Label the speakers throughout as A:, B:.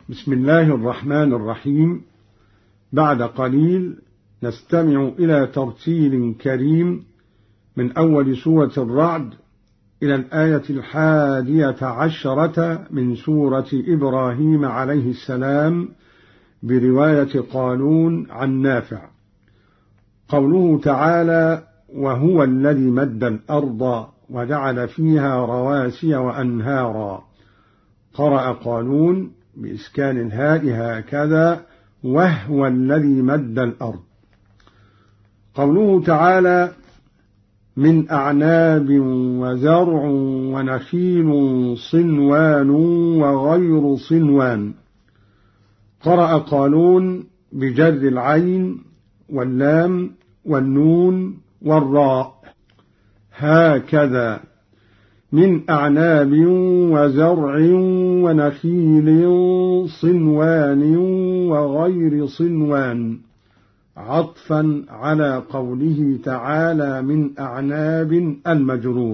A: بسم الله الرحمن الرحيم. بعد قليل نستمع إلى ترتيل كريم من أول سورة الرعد إلى الآية 11 من سورة إبراهيم عليه السلام برواية قالون عن نافع. قوله تعالى: وهو الذي مد الأرض وجعل فيها رواسي وأنهارا. قرأ قالون بإسكان الهاء هكذا: وهو الذي مد الأرض. قوله تعالى: من أعناب وزرع ونخيل صنوان وغير صنوان. قرأ قالون بجر العين واللام والنون والراء هكذا: من أعناب وزرع ونخيل صنوان وغير صنوان، عطفا على قوله تعالى: من أعناب المجرور.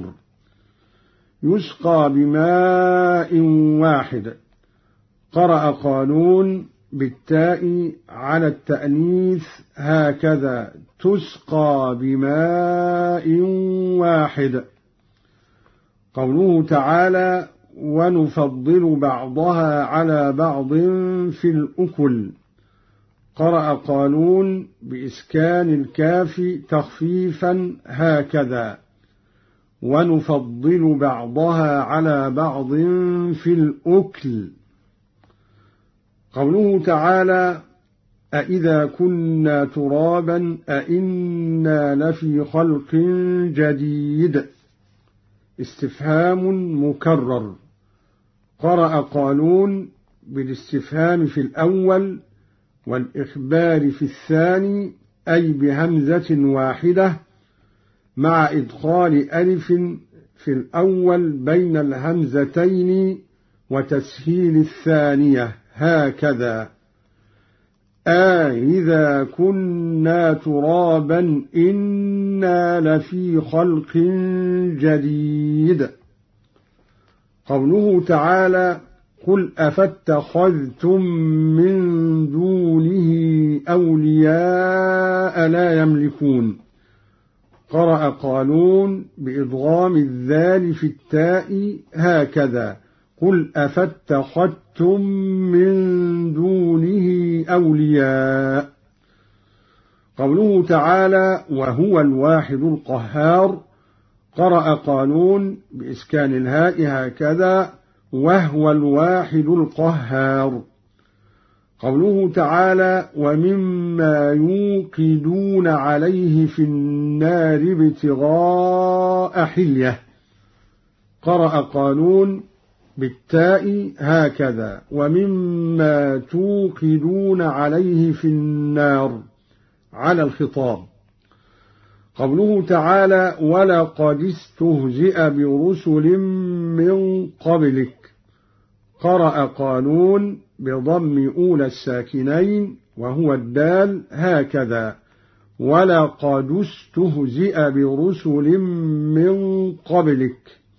A: يسقى بماء واحد. قرأ قالون بالتاء على التأنيث هكذا: تسقى بماء واحد. قوله تعالى: ونفضل بعضها على بعض في الأكل. قرأ قالون بإسكان الكاف تخفيفا هكذا: ونفضل بعضها على بعض في الأكل. قوله تعالى: أإذا كنا ترابا أإنا لفي خلق جديد. استفهام مكرر. قرأ قالون بالاستفهام في الأول والإخبار في الثاني، أي بهمزة واحدة مع إدخال ألف في الأول بين الهمزتين وتسهيل الثانية هكذا: إذا كنا ترابا إنا لفي خلق جديد. قوله تعالى: قل أفاتخذتم من دونه أولياء لا يملكون. قرأ قالون بإضغام الذال في التاء هكذا: قل أفاتخذتم من دونه أولياء. قوله تعالى: وهو الواحد القهار. قرأ قالون بإسكان الهاء هكذا: وهو الواحد القهار. قوله تعالى: ومما يوقدون عليه في النار ابتغاء حلية. قرأ قالون بالتاء هكذا: ومما توقدون عليه في النار على الخطاب. قوله تعالى: ولقد استهزئ برسل من قبلك. قرأ قالون بضم أولى الساكنين وهو الدال هكذا: ولقد استهزئ برسل من قبلك.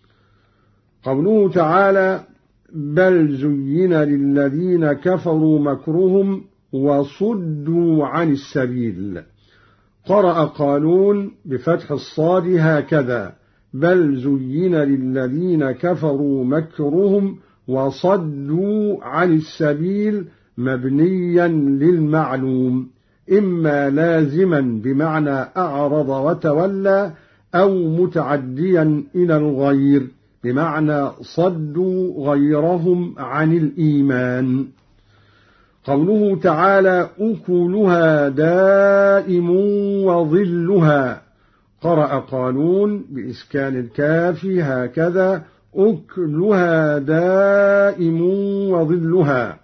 A: قوله تعالى: بل زين للذين كفروا مكرهم وصدوا عن السبيل. قرأ قالون بفتح الصاد هكذا: بل زين للذين كفروا مكرهم وصدوا عن السبيل، مبنيا للمعلوم، إما لازما بمعنى أعرض وتولى، أو متعديا إلى الغير بمعنى صدوا غيرهم عن الإيمان. قوله تعالى: أكلها دائم وظلها. قرأ قالون بإسكان الكاف هكذا: أكلها دائم وظلها.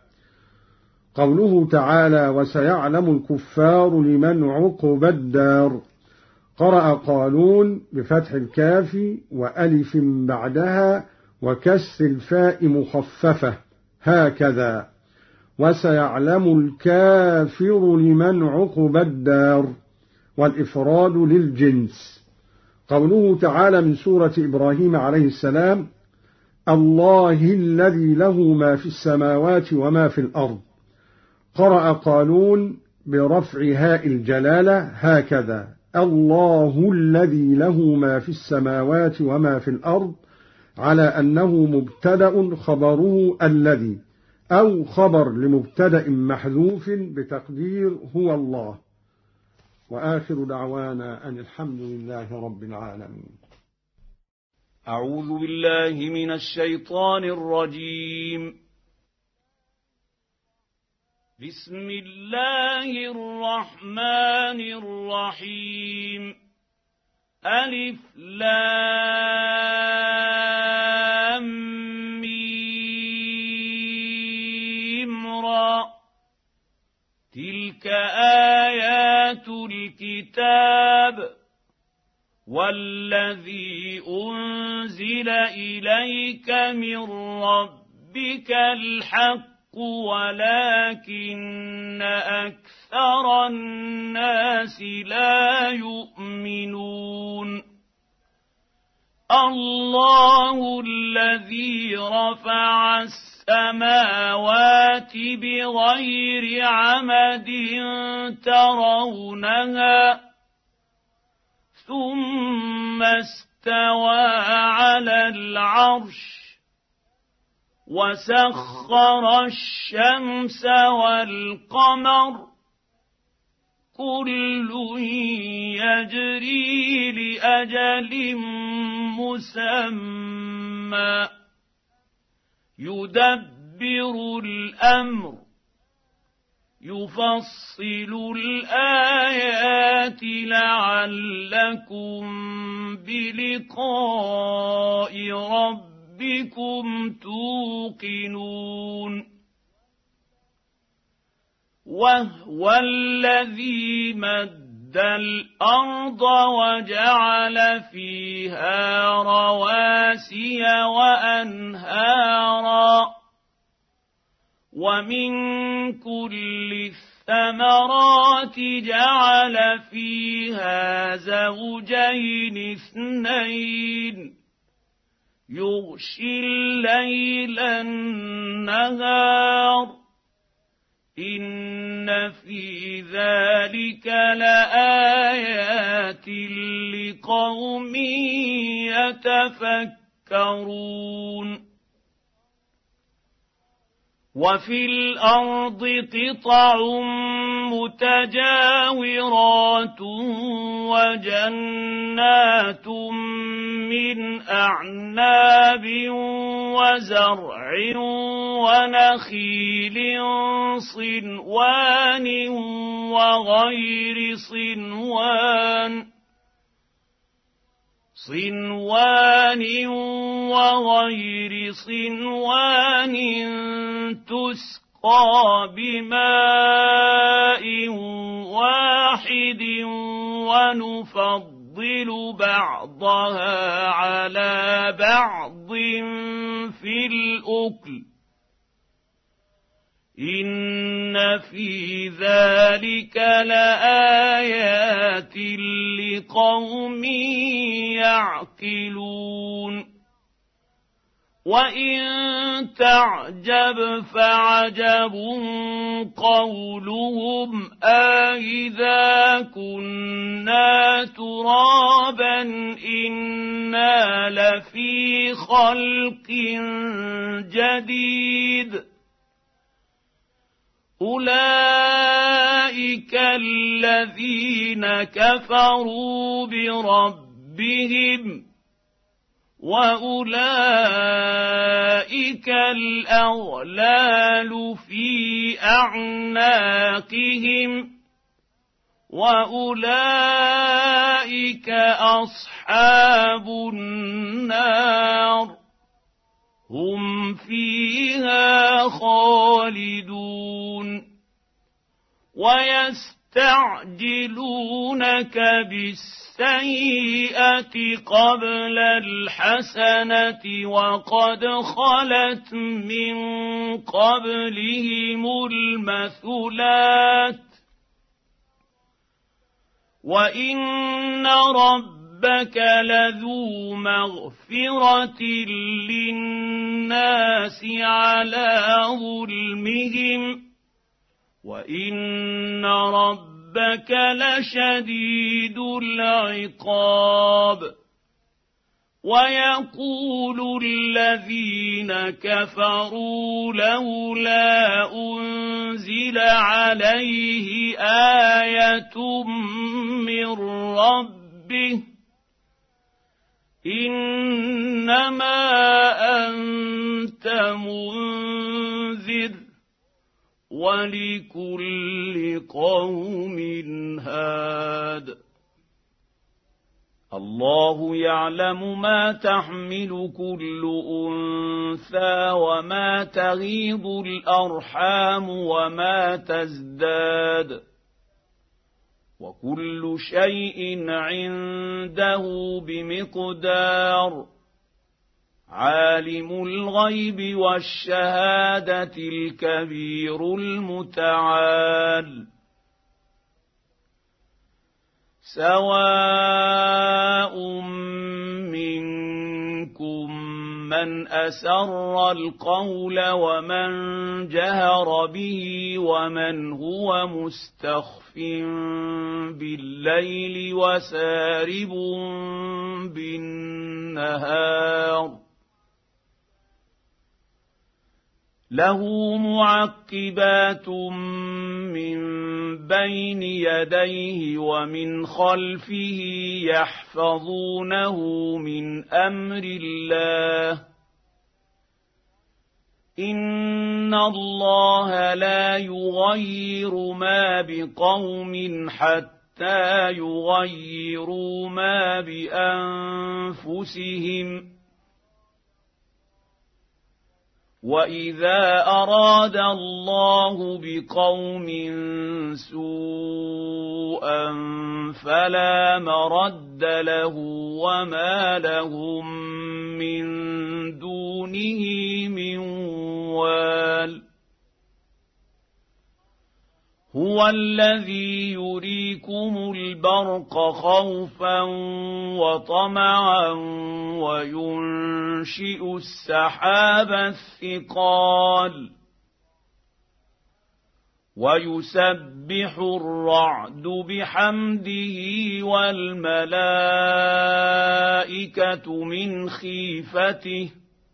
A: قوله تعالى: وسيعلم الكفار لمن عقبى الدار. قرأ قالون بفتح الكاف وألف بعدها وكسر الفاء مخففة هكذا: وسيعلم الكافر لمن عقبى الدار، والإفراد للجنس. قوله تعالى من سورة إبراهيم عليه السلام: الله الذي له ما في السماوات وما في الأرض. قرأ قالون برفع هاء الجلالة هكذا: الله الذي له ما في السماوات وما في الأرض، على أنه مبتدأ خبره الذي، أو خبر لمبتدأ محذوف بتقدير هو الله. وآخر دعوانا أن الحمد لله رب العالمين.
B: أعوذ بالله من الشيطان الرجيم. بسم الله الرحمن الرحيم. ألف لام ميم را. تلك آيات الكتاب والذي أنزل إليك من ربك الحق ولكن أكثر الناس لا يؤمنون. الله الذي رفع السماوات بغير عمد ترونها ثم استوى على العرش وسخر الشمس والقمر كل يجري لأجل مسمى يدبر الأمر يفصل الآيات لعلكم بلقاء ربكم توقنون. وهو الذي مد الأرض وجعل فيها رواسي وأنهارا ومن كل الثمرات جعل فيها زوجين اثنين يغشي الليل النهار إن في ذلك لآيات لقوم يتفكرون. وفي الأرض قطع متجاورات وجنات من أعناب وزرع ونخيل صنوان وغير صنوان تسقى بماء واحد ونفضل بعضها على بعض في الأكل إن في ذلك لآيات لقوم يعقلون. وإن تعجب فعجب قولهم أإذا كنا ترابا إنا لفي خلق جديد أولئك الذين كفروا بربهم وأولئك الأغلال في أعناقهم وأولئك أصحاب النار هم فيها خالدون. ويستعجلونك بالسيئة قبل الحسنة وقد خلت من قبلهم المثلات وإن ربك ربك لذو مغفرة للناس على ظلمهم وإن ربك لشديد العقاب ويقول الذين كفروا لولا أنزل عليه آية من ربه إنما أنت منذر ولكل قوم هاد الله يعلم ما تحمل كل أنثى وما تغيض الأرحام وما تزداد وكل شيء عنده بمقدار عالم الغيب والشهادة الكبير المتعال سواء منكم من أسر القول ومن جهر به ومن هو مستخف بالليل وسارب بالنهار له معقبات من بين يديه ومن خلفه يحفظونه من أمر الله إن الله لا يغير ما بقوم حتى يغيروا ما بأنفسهم وإذا أراد الله بقوم سوءا فلا مرد له وما لهم من دونه من وال هو الذي يريكم البرق خوفا وطمعا وينشئ السحاب الثقال ويسبح الرعد بحمده والملائكة من خيفته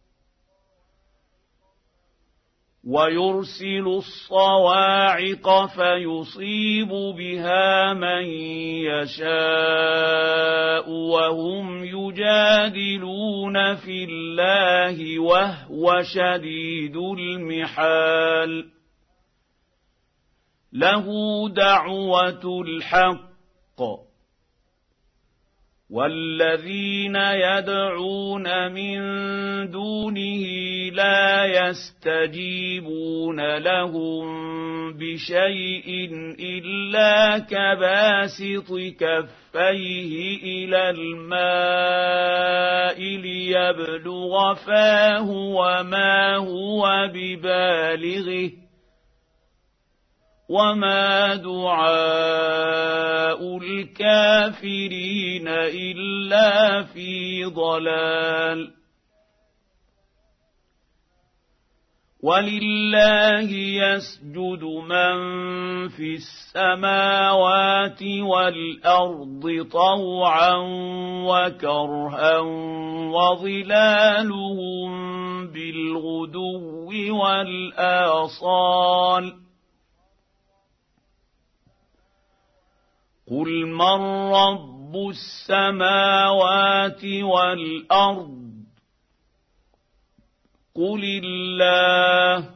B: ويرسل الصواعق فيصيب بها من يشاء وهم يجادلون في الله وهو شديد المحال له دعوة الحق والذين يدعون من دونه لا يستجيبون لهم بشيء إلا كباسط كفيه إلى الماء ليبلغ فاه وما هو ببالغه وما دعاء الكافرين إلا في ضلال ولله يسجد من في السماوات والأرض طوعا وكرها وظلالهم بالغدو والآصال قل من رب السماوات والأرض قل الله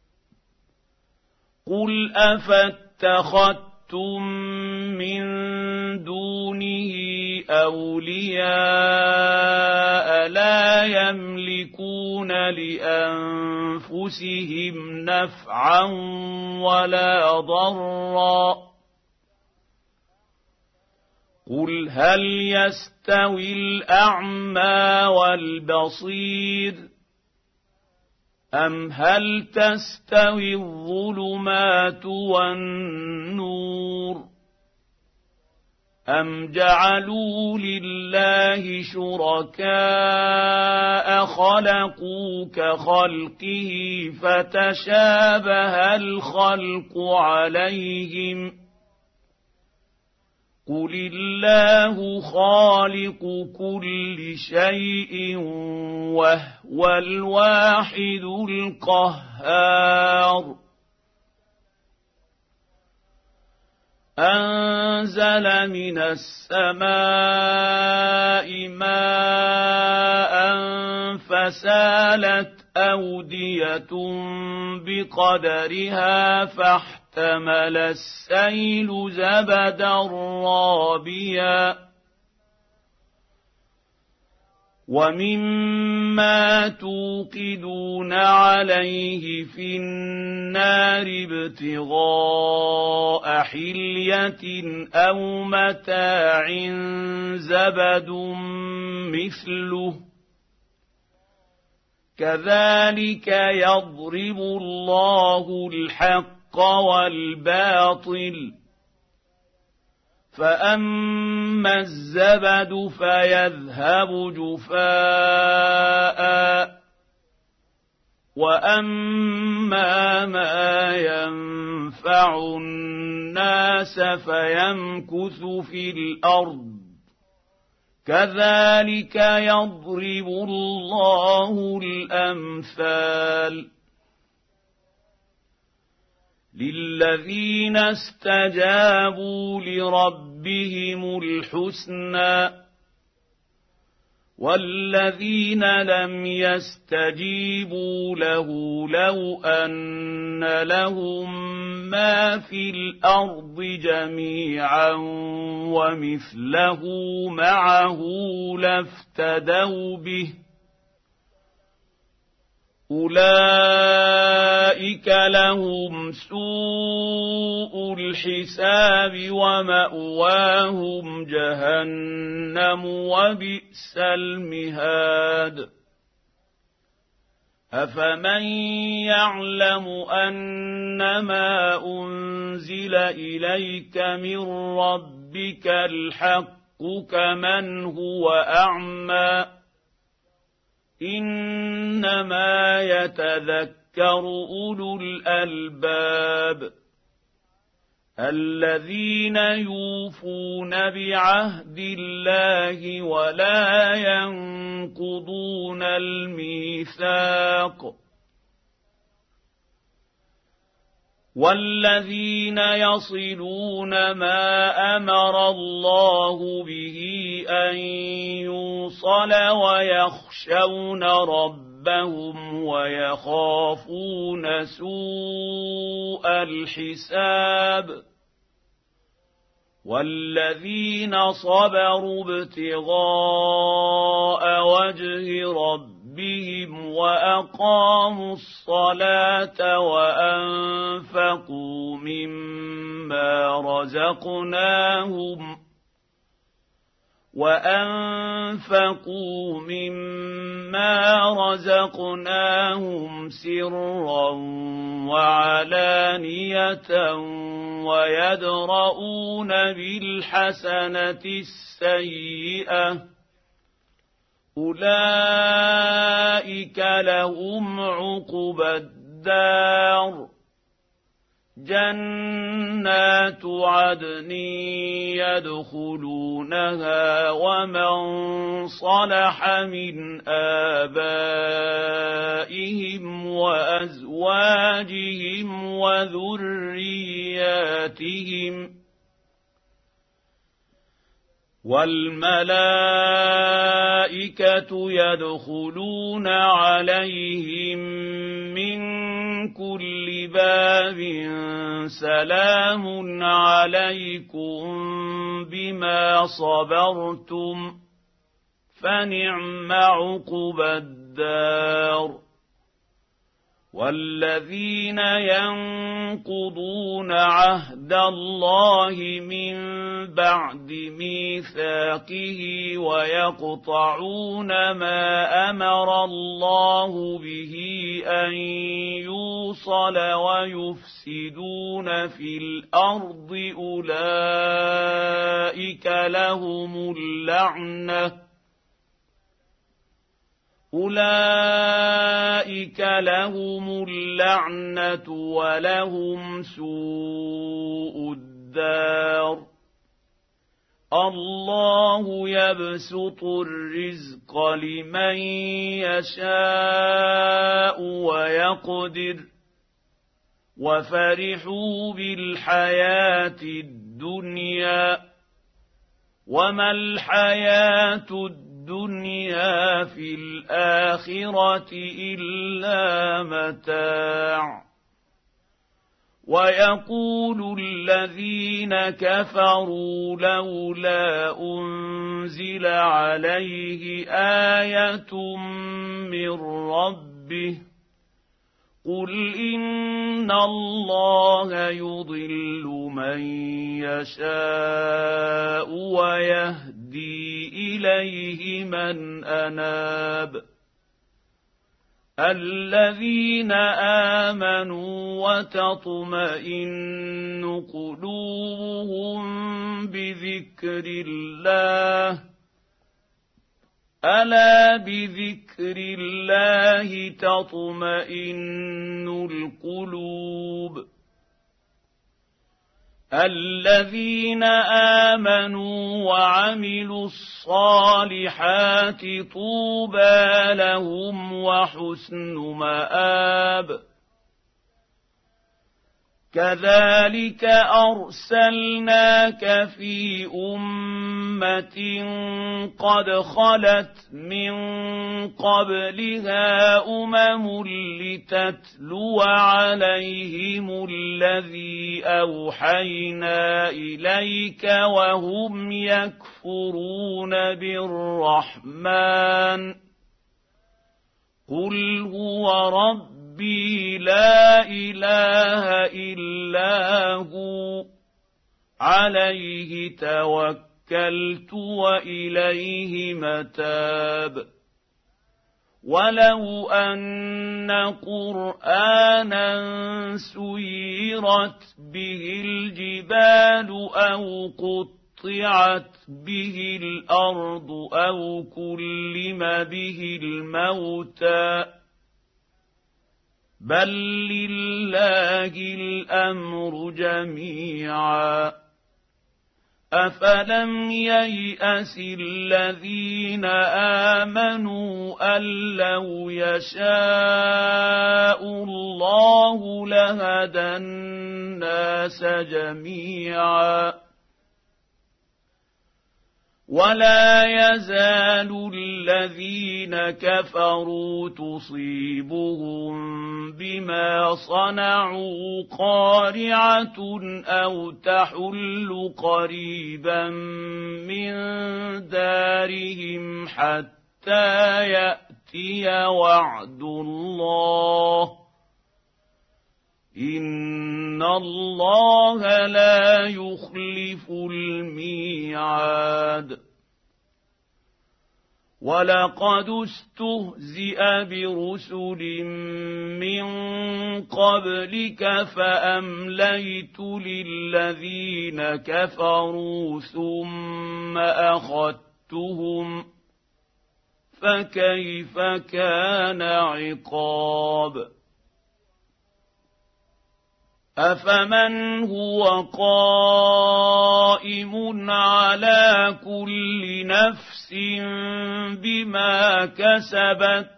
B: قل أفاتخذتم من دونه أولياء لا يملكون لأنفسهم نفعا ولا ضرا قل هل يستوي الأعمى والبصير أم هل تستوي الظلمات والنور أَمْ جَعَلُوا لِلَّهِ شُرَكَاءَ خَلَقُوا كَخَلْقِهِ فَتَشَابَهَ الْخَلْقُ عَلَيْهِمْ ۚ قُلِ اللَّهُ خَالِقُ كُلِّ شَيْءٍ وَهُوَ الْوَاحِدُ الْقَهَّارُ أَنزَلَ مِنَ السَّمَاءِ مَاءً فَسَالَتْ أَوْدِيَةٌ بِقَدَرِهَا فاحتمل السيل زبدا رابيا ومما توقدون عليه في النار ابتغاء حلية أو متاع زبد مثله كذلك يضرب الله الحق والباطل فأما الزبد فيذهب جفاء وأما ما ينفع الناس فيمكث في الأرض كذلك يضرب الله الأمثال للذين استجابوا لربهم الحسنى والذين لم يستجيبوا له لو أن لهم ما في الأرض جميعا ومثله معه لافتدوا به أولئك لهم سوء الحساب ومأواهم جهنم وبئس المهاد أفمن يعلم أنما أنزل إليك من ربك الحق كمن هو أعمى إنما يتذكر أولو الألباب الذين يوفون بعهد الله ولا ينقضون الميثاق والذين يصلون ما أمر الله به أن يوصل ويخشون ربهم ويخافون سوء الحساب والذين صبروا ابتغاء وجه ربهم وأقاموا الصلاة وأنفقوا مما رزقناهم سرا وعلانية ويدرؤون بالحسنة السيئة أولئك لهم عقبى الدار جنات عدن يدخلونها ومن صلح من آبائهم وأزواجهم وذرياتهم والملائكة يدخلون عليهم من كل باب سلام عليكم بما صبرتم فنعم عقبى الدار والذين ينقضون عهد الله من بعد ميثاقه ويقطعون ما أمر الله به أن يوصل ويفسدون في الأرض أولئك لهم اللعنة ولهم سوء الدار الله يبسط الرزق لمن يشاء ويقدر وفرحوا بالحياة الدنيا وما الحياة الدنيا في الآخرة إلا متاع ويقول الذين كفروا لولا أنزل عليه آية من ربه قل إن الله يضل من يشاء ويهدي إليه من أناب الذين آمنوا وتطمئن قلوبهم بذكر الله ألا بذكر الله تطمئن القلوب الذين آمنوا وعملوا الصالحات طوبى لهم وحسن مآب كذلك أرسلناك في أمة قد خلت من قبلها لتتلو عليهم الذي أوحينا إليك وهم يكفرون بالرحمن قل هو ربي لا إله إلا هو عليه توكلت وإليه متاب ولو أن قرآنا سيرت به الجبال أو قطعت به الأرض أو كلم به الموتى بل لله الأمر جميعا أفلم ييأس الذين آمنوا أن لو يشاء الله لهدى الناس جميعا ولا يزال الذين كفروا تصيبهم بما صنعوا قارعة أو تحل قريبا من دارهم حتى يأتي وعد الله إن الله لا يخلف الميعاد ولقد استهزئ برسل من قبلك فأمليت للذين كفروا ثم أخذتهم فكيف كان عقاب أفمن هو قائم على كل نفس بما كسبت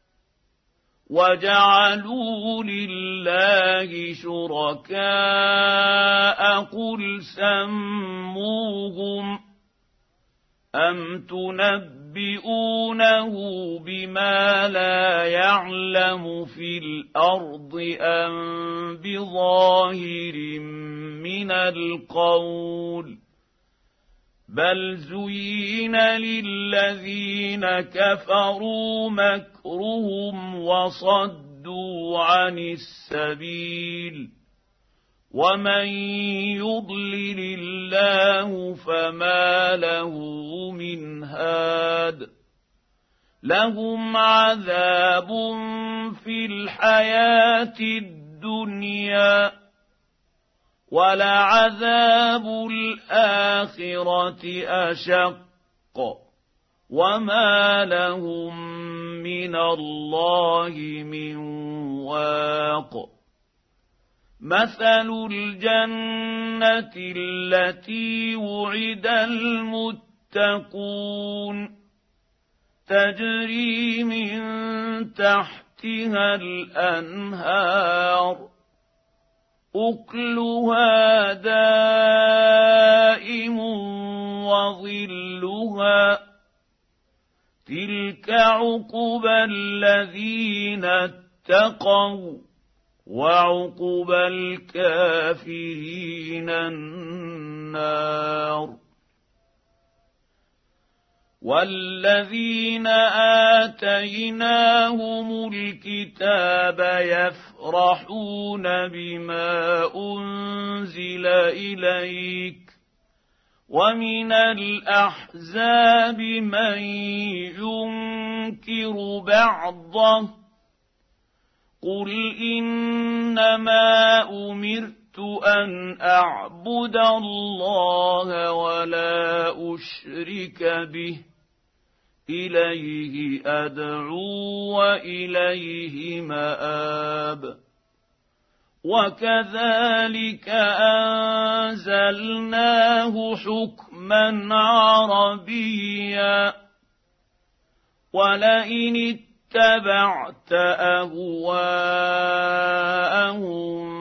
B: وجعلوا لله شركاء قل سموهم أم تنبئونه بما لا يعلم في الأرض أم بظاهر من القول بل زين للذين كفروا مكرهم وصدوا وصدوا عن السبيل ومن يضلل الله فما له من هاد لهم عذاب في الحياة الدنيا ولعذاب الآخرة أشق وما لهم من الله من واق مثل الجنة التي وعد المتقون تجري من تحتها الأنهار أكلها دائم وظلها تلك عقبى الذين اتقوا وعقبى الكافرين النار والذين آتيناهم الكتاب يفرحون بما أنزل إليك ومن الأحزاب من ينكر بعضه قل إنما أمرت أن أعبد الله ولا أشرك به إليه أدعو وإليه مآب وكذلك أنزلناه حكما عربيا ولئن اتبعت أهواءهم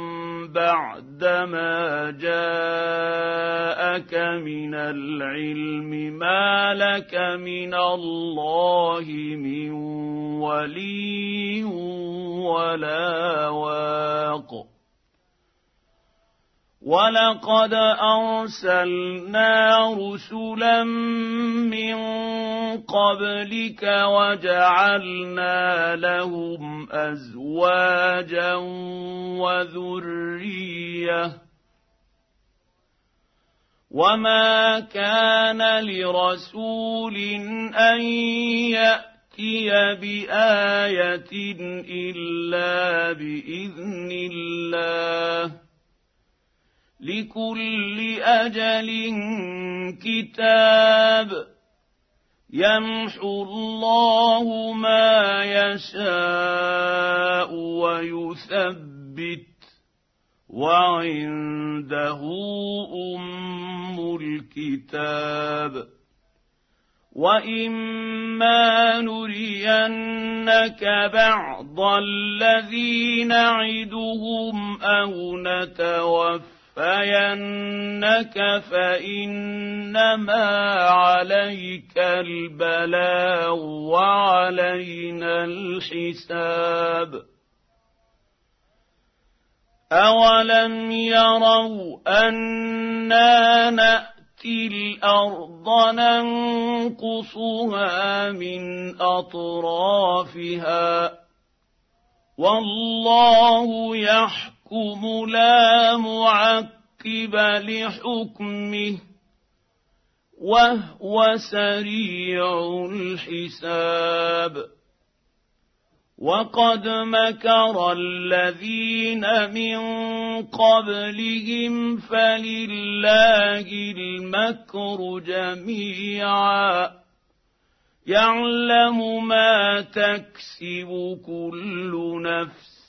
B: بعدما جاءك من العلم ما لك من الله من ولي ولا واق ولقد أرسلنا رسلا من قبلك وجعلنا لهم أزواجا وذرية وما كان لرسول أن يأتي بآية إلا بإذن الله لكل أجل كتاب يمحو الله ما يشاء ويثبت وعنده أم الكتاب وإما نرينك بعض الذي نعدهم أو نتوفينك فإنما عليك البلاغ وعلينا الحساب أولم يروا أنا نأتي الأرض ننقصها من أطرافها والله يحكم لا معقب لحكمه وهو سريع الحساب وقد مكر الذين من قبلهم فلله المكر جميعا يعلم ما تكسب كل نفس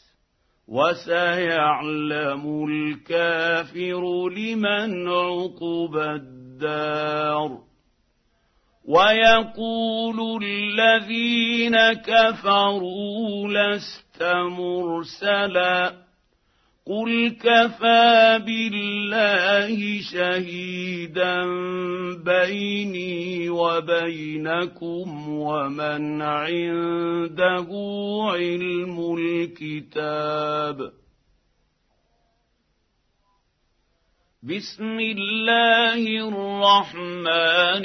B: وسيعلم الكافر لمن عقبى الدار ويقول الذين كفروا لست مرسلا قل كفى بالله شهيدا بيني وبينكم ومن عنده علم الكتاب بسم الله الرحمن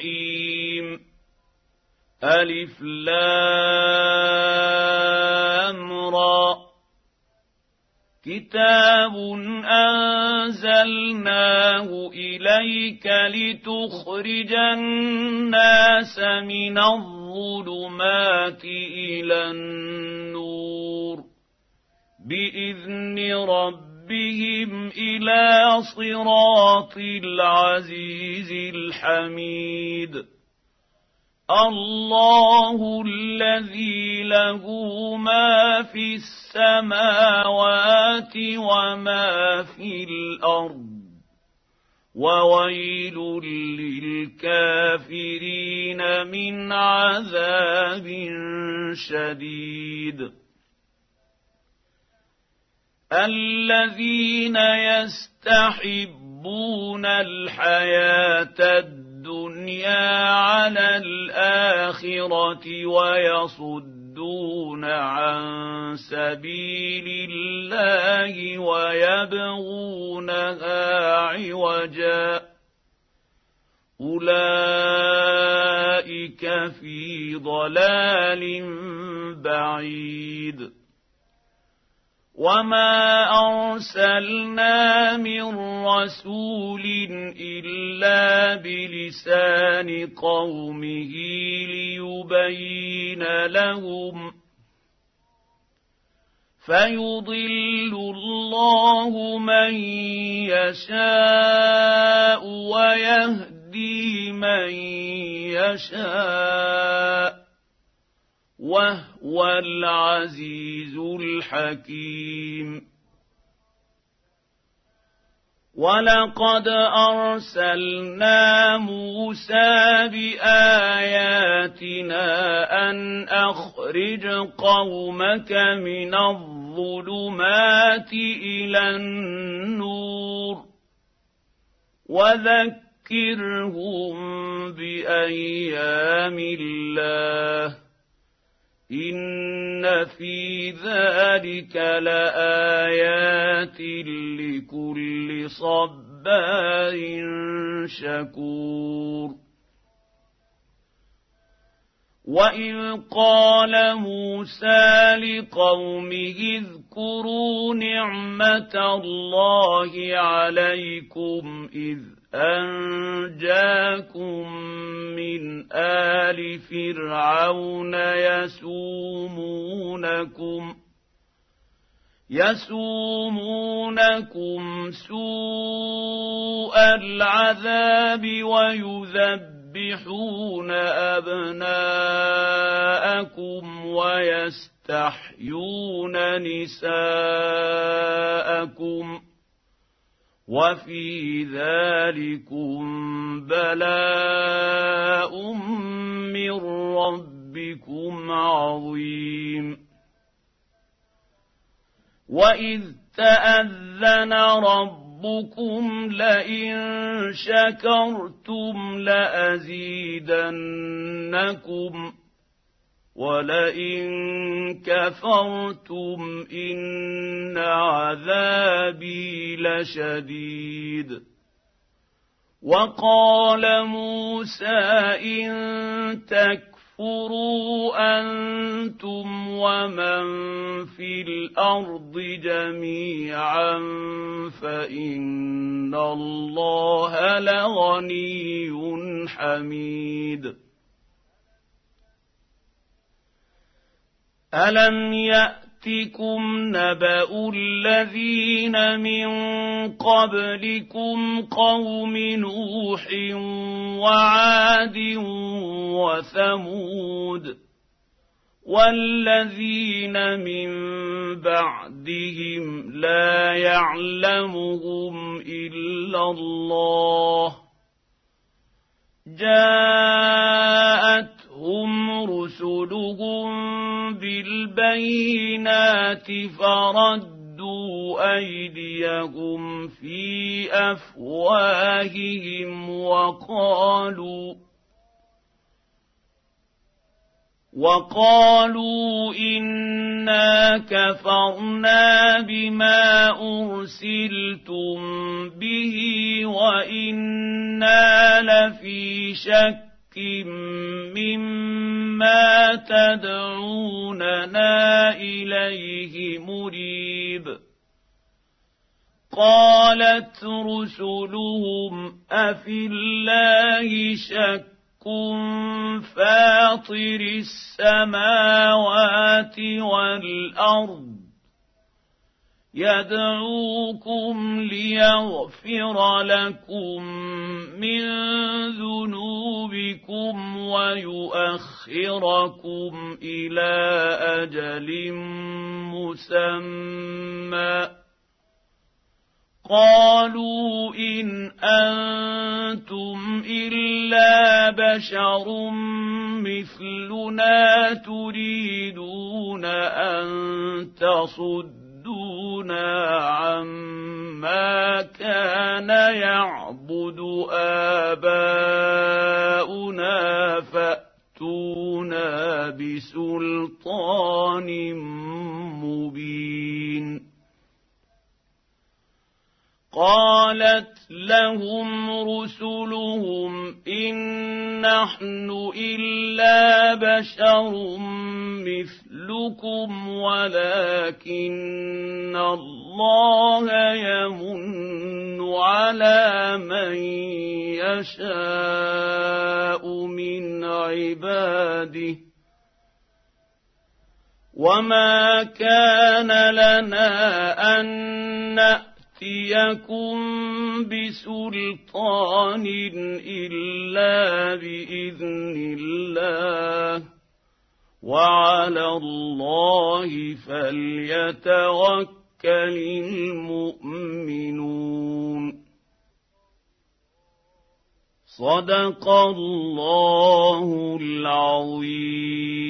B: الرحيم ألف لام أمرا كتاب أنزلناه إليك لتخرج الناس من الظلمات إلى النور بإذن ربهم إلى صراط العزيز الحميد الله الذي له ما في السماوات وما في الأرض وويل للكافرين من عذاب شديد الذين يستحبون الحياة الدنيا على الآخرة ويصدون عن سبيل الله ويبغونها عوجا أولئك في ضلال بعيد وما أرسلنا من رسول إلا بلسان قومه ليبين لهم فيضل الله من يشاء ويهدي من يشاء وهو العزيز الحكيم ولقد أرسلنا موسى بآياتنا أن أخرج قومك من الظلمات إلى النور وذكرهم بأيام الله إن في ذلك لآيات لكل صبار شكور وإذ قال موسى لقومه اذكروا نعمة الله عليكم إذ أنجاكم من آل فرعون يسومونكم سوء العذاب ويذبحون أبناءكم ويستحيون نساءكم وفي ذلكم بلاء من ربكم عظيم وإذ تأذن ربكم لئن شكرتم لأزيدنكم ولئن كفرتم إن عذابي لشديد وقال موسى إن تكفروا أنتم ومن في الأرض جميعا فإن الله لغني حميد ألم يأتكم نبأ الذين من قبلكم قوم نوح وعاد وثمود والذين من بعدهم لا يعلمهم إلا الله جاءتهم رسلهم بالبينات فردوا أيديهم في أفواههم وقالوا إنا كفرنا بما أرسلتم به وإنا لفي شك مما ما تدعوننا إليه مريب قالت رسلهم أفي الله شك فاطر السماوات والأرض يدعوكم ليغفر لكم من ذنوبكم ويؤخركم إلى أجل مسمى قالوا إن أنتم إلا بشر مثلنا تريدون أن تصدونا عما كان يعبد آباؤنا فأتونا بسلطان مبين قالت لهم رسلهم إن نحن إلا بشر مثلكم ولكن الله يمن على من يشاء من عباده وما كان لنا أن نأتيكم بسلطان إلا بإذن الله وعلى الله فليتوكل المؤمنون صدق الله العظيم.